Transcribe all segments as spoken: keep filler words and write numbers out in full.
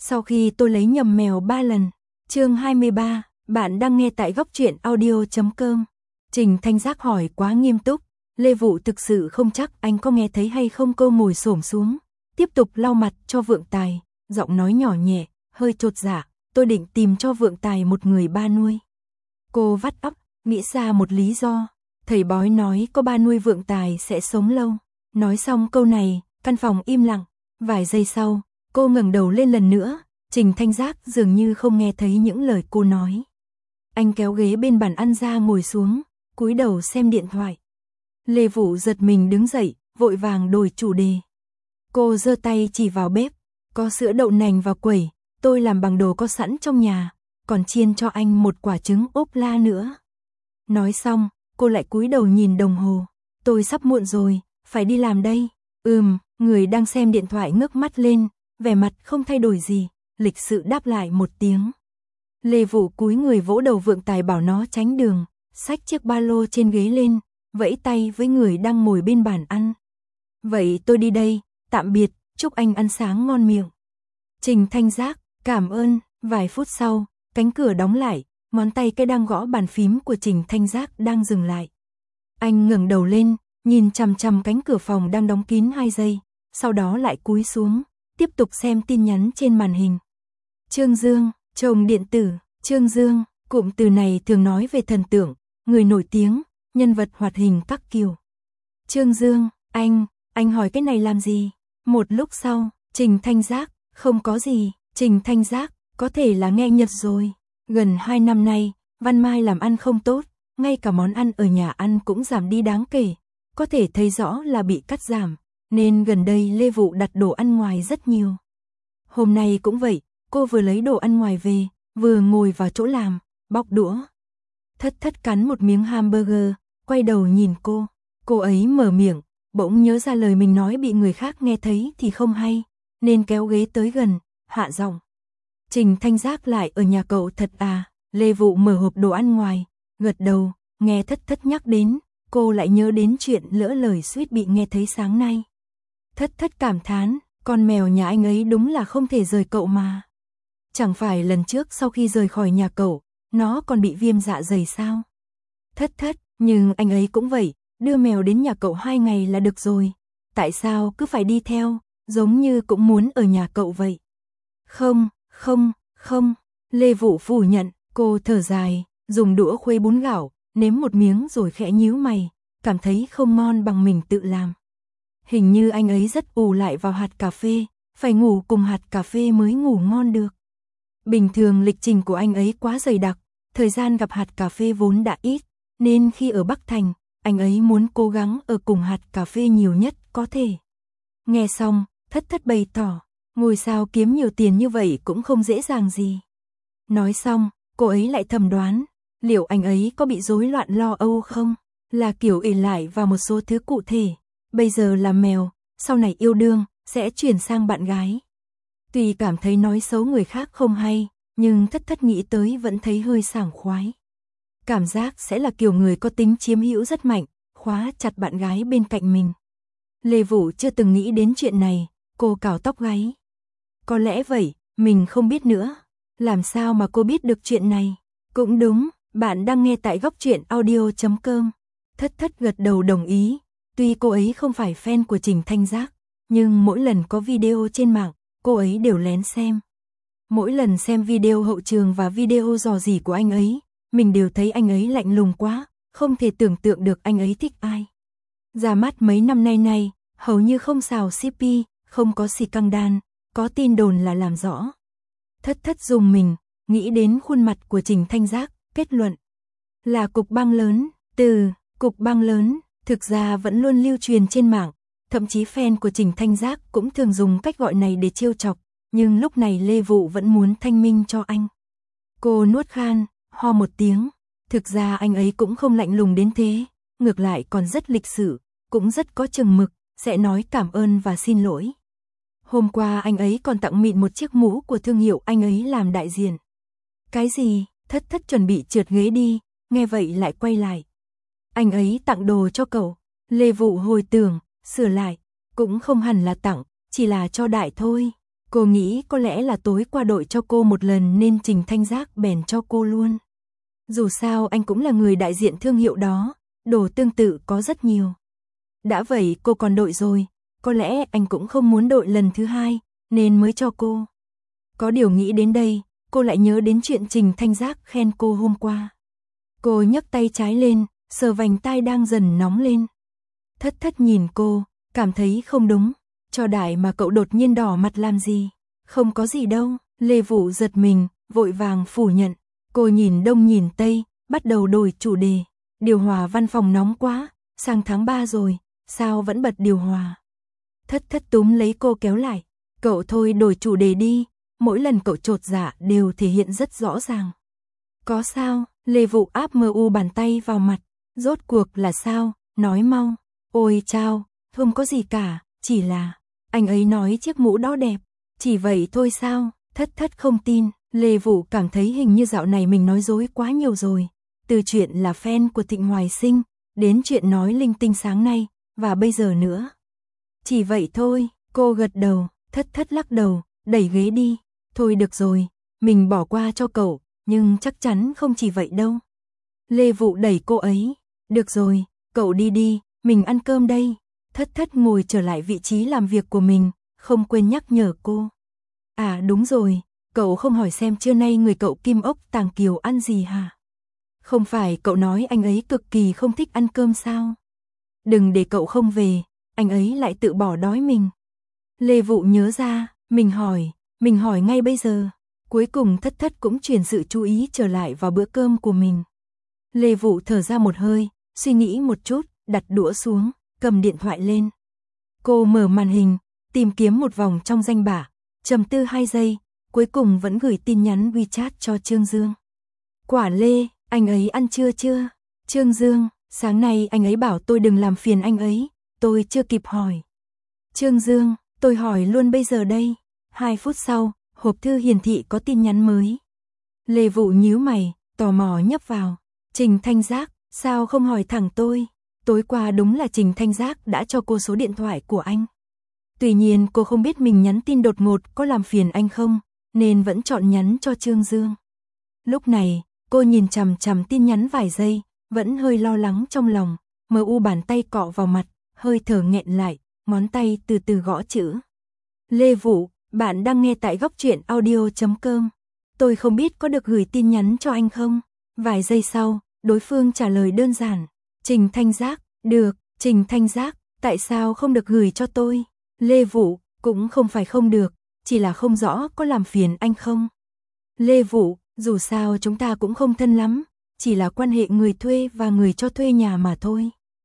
Sau khi tôi lấy nhầm mèo ba lần. Chương hai mươi ba, bạn đang nghe tại góc truyện audio chấm com. Trình Thanh Giác hỏi quá nghiêm túc, Lê Vụ thực sự không chắc anh có nghe thấy hay không. Cô ngồi xổm xuống, tiếp tục lau mặt cho Vượng Tài, giọng nói nhỏ nhẹ, hơi chột dạ, tôi định tìm cho Vượng Tài một người ba nuôi. Cô vắt óc, nghĩ ra một lý do, thầy bói nói có ba nuôi Vượng Tài sẽ sống lâu. Nói xong câu này, căn phòng im lặng, vài giây sau, cô ngẩng đầu lên lần nữa, Trình Thanh Giác dường như không nghe thấy những lời cô nói. Anh kéo ghế bên bàn ăn ra ngồi xuống, cúi đầu xem điện thoại. Lê Vụ giật mình đứng dậy, vội vàng đổi chủ đề. Cô giơ tay chỉ vào bếp, có sữa đậu nành và quẩy, tôi làm bằng đồ có sẵn trong nhà, còn chiên cho anh một quả trứng ốp la nữa. Nói xong, cô lại cúi đầu nhìn đồng hồ, tôi sắp muộn rồi, phải đi làm đây. Ừm, người đang xem điện thoại ngước mắt lên, vẻ mặt không thay đổi gì, lịch sự đáp lại một tiếng. Lê Vụ cúi người vỗ đầu Vượng Tài bảo nó tránh đường, xách chiếc ba lô trên ghế lên, vẫy tay với người đang ngồi bên bàn ăn. Vậy tôi đi đây, tạm biệt, chúc anh ăn sáng ngon miệng. Trình Thanh Giác, cảm ơn. Vài phút sau, cánh cửa đóng lại, ngón tay cái đang gõ bàn phím của Trình Thanh Giác đang dừng lại. Anh ngẩng đầu lên, nhìn chằm chằm cánh cửa phòng đang đóng kín hai giây, sau đó lại cúi xuống, tiếp tục xem tin nhắn trên màn hình. Trương Dương, chồng điện tử. Trương Dương, cụm từ này thường nói về thần tượng, người nổi tiếng, nhân vật hoạt hình các kiểu. Trương Dương, anh, anh hỏi cái này làm gì? Một lúc sau, Trình Thanh Giác, không có gì. Trình Thanh Giác, có thể là nghe nhật rồi. Gần hai năm nay, Văn Mai làm ăn không tốt, ngay cả món ăn ở nhà ăn cũng giảm đi đáng kể. Có thể thấy rõ là bị cắt giảm, nên gần đây Lê Vụ đặt đồ ăn ngoài rất nhiều. Hôm nay cũng vậy, cô vừa lấy đồ ăn ngoài về, vừa ngồi vào chỗ làm, bóc đũa. Thất Thất cắn một miếng hamburger, quay đầu nhìn cô. Cô ấy mở miệng, bỗng nhớ ra lời mình nói bị người khác nghe thấy thì không hay, nên kéo ghế tới gần, hạ giọng. Trình Thanh Giác lại ở nhà cậu thật à? Lê Vụ mở hộp đồ ăn ngoài, gật đầu, nghe Thất Thất nhắc đến, cô lại nhớ đến chuyện lỡ lời suýt bị nghe thấy sáng nay. Thất Thất cảm thán, con mèo nhà anh ấy đúng là không thể rời cậu mà. Chẳng phải lần trước sau khi rời khỏi nhà cậu, nó còn bị viêm dạ dày sao? Thất Thất, nhưng anh ấy cũng vậy, đưa mèo đến nhà cậu hai ngày là được rồi. Tại sao cứ phải đi theo, giống như cũng muốn ở nhà cậu vậy? Không, không, không, Lê Vụ phủ nhận, cô thở dài, dùng đũa khuấy bún gạo, nếm một miếng rồi khẽ nhíu mày, cảm thấy không ngon bằng mình tự làm. Hình như anh ấy rất ù lại vào hạt cà phê, phải ngủ cùng hạt cà phê mới ngủ ngon được. Bình thường lịch trình của anh ấy quá dày đặc, thời gian gặp hạt cà phê vốn đã ít, nên khi ở Bắc Thành, anh ấy muốn cố gắng ở cùng hạt cà phê nhiều nhất có thể. Nghe xong, Thất Thất bày tỏ, ngôi sao kiếm nhiều tiền như vậy cũng không dễ dàng gì. Nói xong, cô ấy lại thầm đoán, liệu anh ấy có bị rối loạn lo âu không? Là kiểu ỷ lại vào một số thứ cụ thể, bây giờ là mèo, sau này yêu đương, sẽ chuyển sang bạn gái. Tuy cảm thấy nói xấu người khác không hay, nhưng Thất Thất nghĩ tới vẫn thấy hơi sảng khoái. Cảm giác sẽ là kiểu người có tính chiếm hữu rất mạnh, khóa chặt bạn gái bên cạnh mình. Lê Vụ chưa từng nghĩ đến chuyện này, cô cào tóc gáy. Có lẽ vậy, mình không biết nữa. Làm sao mà cô biết được chuyện này? Cũng đúng, bạn đang nghe tại góc truyện audio chấm com. Thất Thất gật đầu đồng ý, tuy cô ấy không phải fan của Trình Thanh Giác, nhưng mỗi lần có video trên mạng, cô ấy đều lén xem. Mỗi lần xem video hậu trường và video dò dỉ của anh ấy, mình đều thấy anh ấy lạnh lùng quá, không thể tưởng tượng được anh ấy thích ai. Ra mắt mấy năm nay này, hầu như không xào xê pê, không có xì căng đan, có tin đồn là làm rõ. Thất Thất dùng mình, nghĩ đến khuôn mặt của Trình Thanh Giác, kết luận. Là cục băng lớn, từ cục băng lớn, thực ra vẫn luôn lưu truyền trên mạng, thậm chí fan của Trình Thanh Giác cũng thường dùng cách gọi này để trêu chọc, nhưng lúc này Lê Vụ vẫn muốn thanh minh cho anh. Cô nuốt khan, ho một tiếng, thực ra anh ấy cũng không lạnh lùng đến thế, ngược lại còn rất lịch sự, cũng rất có chừng mực, sẽ nói cảm ơn và xin lỗi. Hôm qua anh ấy còn tặng mịn một chiếc mũ của thương hiệu anh ấy làm đại diện. Cái gì? Thất Thất chuẩn bị trượt ghế đi, nghe vậy lại quay lại. Anh ấy tặng đồ cho cậu. Lê Vụ hồi tưởng, sửa lại, cũng không hẳn là tặng, chỉ là cho đại thôi. Cô nghĩ có lẽ là tối qua đội cho cô một lần nên Trình Thanh Giác bèn cho cô luôn. Dù sao anh cũng là người đại diện thương hiệu đó, đồ tương tự có rất nhiều. Đã vậy cô còn đội rồi, có lẽ anh cũng không muốn đội lần thứ hai, nên mới cho cô. Có điều nghĩ đến đây, cô lại nhớ đến chuyện Trình Thanh Giác khen cô hôm qua. Cô nhấc tay trái lên, sờ vành tai đang dần nóng lên. Thất Thất nhìn cô, cảm thấy không đúng, cho đại mà cậu đột nhiên đỏ mặt làm gì? Không có gì đâu, Lê Vũ giật mình, vội vàng phủ nhận. Cô nhìn đông nhìn tây, bắt đầu đổi chủ đề. Điều hòa văn phòng nóng quá, sang tháng ba rồi, sao vẫn bật điều hòa? Thất Thất túm lấy cô kéo lại. Cậu thôi đổi chủ đề đi, mỗi lần cậu chột dạ đều thể hiện rất rõ ràng. Có sao? Lê Vũ áp mờ u bàn tay vào mặt. Rốt cuộc là sao? Nói mau. Ôi chao, không có gì cả, chỉ là anh ấy nói chiếc mũ đó đẹp. Chỉ vậy thôi sao? Thất Thất không tin. Lê Vũ cảm thấy hình như dạo này mình nói dối quá nhiều rồi. Từ chuyện là fan của Thịnh Hoài Sinh, đến chuyện nói linh tinh sáng nay, và bây giờ nữa. Chỉ vậy thôi, cô gật đầu. Thất Thất lắc đầu, đẩy ghế đi. Thôi được rồi, mình bỏ qua cho cậu, nhưng chắc chắn không chỉ vậy đâu. Lê Vũ đẩy cô ấy. Được rồi, cậu đi đi, mình ăn cơm đây. Thất Thất ngồi trở lại vị trí làm việc của mình, không quên nhắc nhở cô. À đúng rồi, cậu không hỏi xem trưa nay người cậu Kim Ốc Tàng Kiều ăn gì hả? Không phải cậu nói anh ấy cực kỳ không thích ăn cơm sao? Đừng để cậu không về, anh ấy lại tự bỏ đói mình. Lê Vũ nhớ ra, mình hỏi, mình hỏi ngay bây giờ. Cuối cùng Thất Thất cũng chuyển sự chú ý trở lại vào bữa cơm của mình. Lê Vũ thở ra một hơi, suy nghĩ một chút, đặt đũa xuống, cầm điện thoại lên. Cô mở màn hình, tìm kiếm một vòng trong danh bạ, trầm tư hai giây, cuối cùng vẫn gửi tin nhắn WeChat cho Trương Dương. Quả Lê, anh ấy ăn trưa chưa? Trương Dương, sáng nay anh ấy bảo tôi đừng làm phiền anh ấy, tôi chưa kịp hỏi. Trương Dương, tôi hỏi luôn bây giờ đây. Hai phút sau, hộp thư hiển thị có tin nhắn mới. Lê Vũ nhíu mày, tò mò nhấp vào. Trình Thanh Giác, sao không hỏi thẳng tôi? Tối qua đúng là Trình Thanh Giác đã cho cô số điện thoại của anh. Tuy nhiên cô không biết mình nhắn tin đột ngột có làm phiền anh không, nên vẫn chọn nhắn cho Trương Dương. Lúc này, cô nhìn chằm chằm tin nhắn vài giây, vẫn hơi lo lắng trong lòng, mờ u bàn tay cọ vào mặt, hơi thở nghẹn lại, ngón tay từ từ gõ chữ. Lê Vũ, bạn đang nghe tại góc truyện audio chấm com. Tôi không biết có được gửi tin nhắn cho anh không? Vài giây sau, đối phương trả lời đơn giản. Trình Thanh Giác, được, Trình Thanh Giác, tại sao không được gửi cho tôi? Lê Vũ, cũng không phải không được, chỉ là không rõ có làm phiền anh không? Lê Vũ, dù sao chúng ta cũng không thân lắm, chỉ là quan hệ người thuê và người cho thuê nhà mà thôi.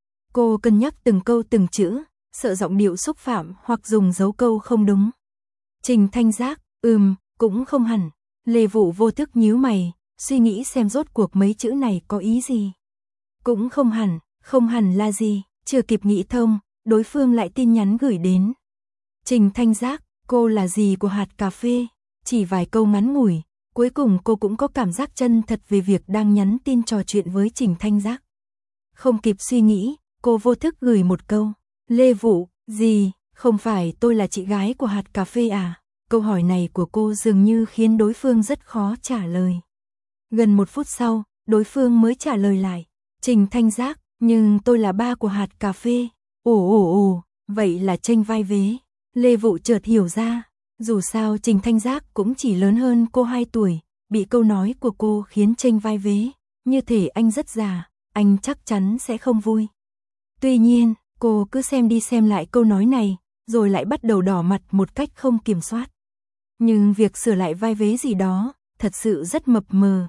Cô cân nhắc từng câu từng chữ, sợ giọng điệu xúc phạm hoặc dùng dấu câu không đúng. Trình Thanh Giác, ừm, cũng không hẳn. Lê Vũ vô thức nhíu mày, suy nghĩ xem rốt cuộc mấy chữ này có ý gì. Cũng không hẳn, không hẳn là gì, chưa kịp nghĩ thông, đối phương lại tin nhắn gửi đến. Trình Thanh Giác, cô là gì của hạt cà phê? Chỉ vài câu ngắn ngủi, cuối cùng cô cũng có cảm giác chân thật về việc đang nhắn tin trò chuyện với Trình Thanh Giác. Không kịp suy nghĩ, cô vô thức gửi một câu. Lê Vũ, gì, không phải tôi là chị gái của hạt cà phê à? Câu hỏi này của cô dường như khiến đối phương rất khó trả lời. Gần một phút sau, đối phương mới trả lời lại. Trình Thanh Giác, nhưng tôi là ba của hạt cà phê. Ồ ồ ồ, vậy là chênh vai vế. Lê Vũ chợt hiểu ra, dù sao Trình Thanh Giác cũng chỉ lớn hơn cô hai tuổi, bị câu nói của cô khiến chênh vai vế, như thể anh rất già, anh chắc chắn sẽ không vui. Tuy nhiên, cô cứ xem đi xem lại câu nói này, rồi lại bắt đầu đỏ mặt một cách không kiểm soát. Nhưng việc sửa lại vai vế gì đó, thật sự rất mập mờ.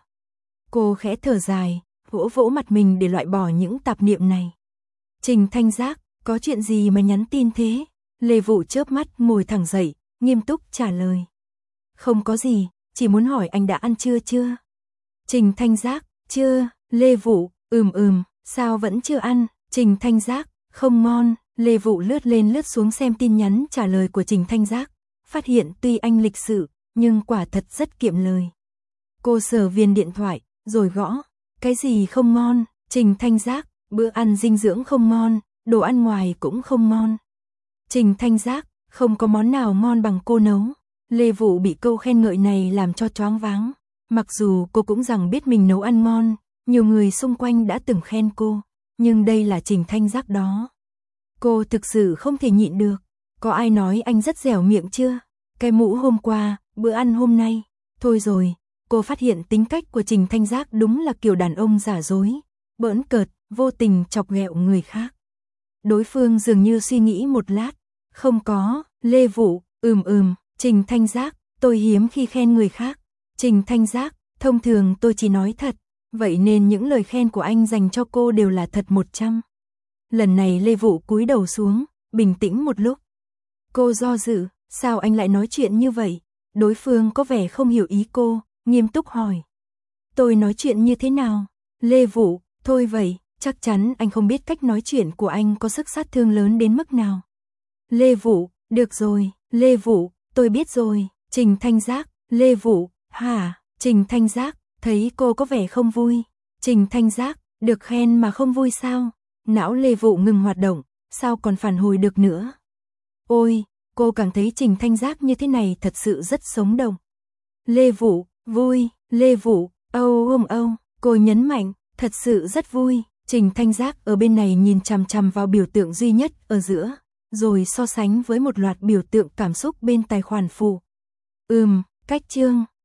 Cô khẽ thở dài, vỗ vỗ mặt mình để loại bỏ những tạp niệm này. Trình Thanh Giác, có chuyện gì mà nhắn tin thế? Lê Vũ chớp mắt ngồi thẳng dậy, nghiêm túc trả lời. Không có gì, chỉ muốn hỏi anh đã ăn trưa chưa? Trình Thanh Giác, chưa. Lê Vũ, ừm ừm, sao vẫn chưa ăn? Trình Thanh Giác, không ngon. Lê Vũ lướt lên lướt xuống xem tin nhắn trả lời của Trình Thanh Giác, phát hiện tuy anh lịch sự, nhưng quả thật rất kiệm lời. Cô sờ viên điện thoại, rồi gõ. Cái gì không ngon? Trình Thanh Giác, bữa ăn dinh dưỡng không ngon, đồ ăn ngoài cũng không ngon. Trình Thanh Giác, không có món nào ngon bằng cô nấu. Lê Vũ bị câu khen ngợi này làm cho choáng váng. Mặc dù cô cũng rằng biết mình nấu ăn ngon, nhiều người xung quanh đã từng khen cô, nhưng đây là Trình Thanh Giác đó. Cô thực sự không thể nhịn được. Có ai nói anh rất dẻo miệng chưa? Cái mũ hôm qua, bữa ăn hôm nay. Thôi rồi, cô phát hiện tính cách của Trình Thanh Giác đúng là kiểu đàn ông giả dối, bỡn cợt, vô tình chọc ghẹo người khác. Đối phương dường như suy nghĩ một lát. Không có, Lê Vũ, ừm ừm, Trình Thanh Giác, tôi hiếm khi khen người khác. Trình Thanh Giác, thông thường tôi chỉ nói thật, vậy nên những lời khen của anh dành cho cô đều là thật một trăm. Lần này Lê Vũ cúi đầu xuống, bình tĩnh một lúc. Cô do dự, sao anh lại nói chuyện như vậy? Đối phương có vẻ không hiểu ý cô, nghiêm túc hỏi. Tôi nói chuyện như thế nào? Lê Vũ, thôi vậy, chắc chắn anh không biết cách nói chuyện của anh có sức sát thương lớn đến mức nào. Lê Vũ, được rồi, Lê Vũ, tôi biết rồi. Trình Thanh Giác, Lê Vũ, hả? Trình Thanh Giác, thấy cô có vẻ không vui. Trình Thanh Giác, được khen mà không vui sao? Não Lê Vũ ngừng hoạt động, sao còn phản hồi được nữa? Ôi, cô cảm thấy Trình Thanh Giác như thế này thật sự rất sống động. Lê Vũ, vui, Lê Vũ, âu ôm âu, cô nhấn mạnh, thật sự rất vui. Trình Thanh Giác ở bên này nhìn chằm chằm vào biểu tượng duy nhất ở giữa, rồi so sánh với một loạt biểu tượng cảm xúc bên tài khoản phụ. Ừm, cách chương.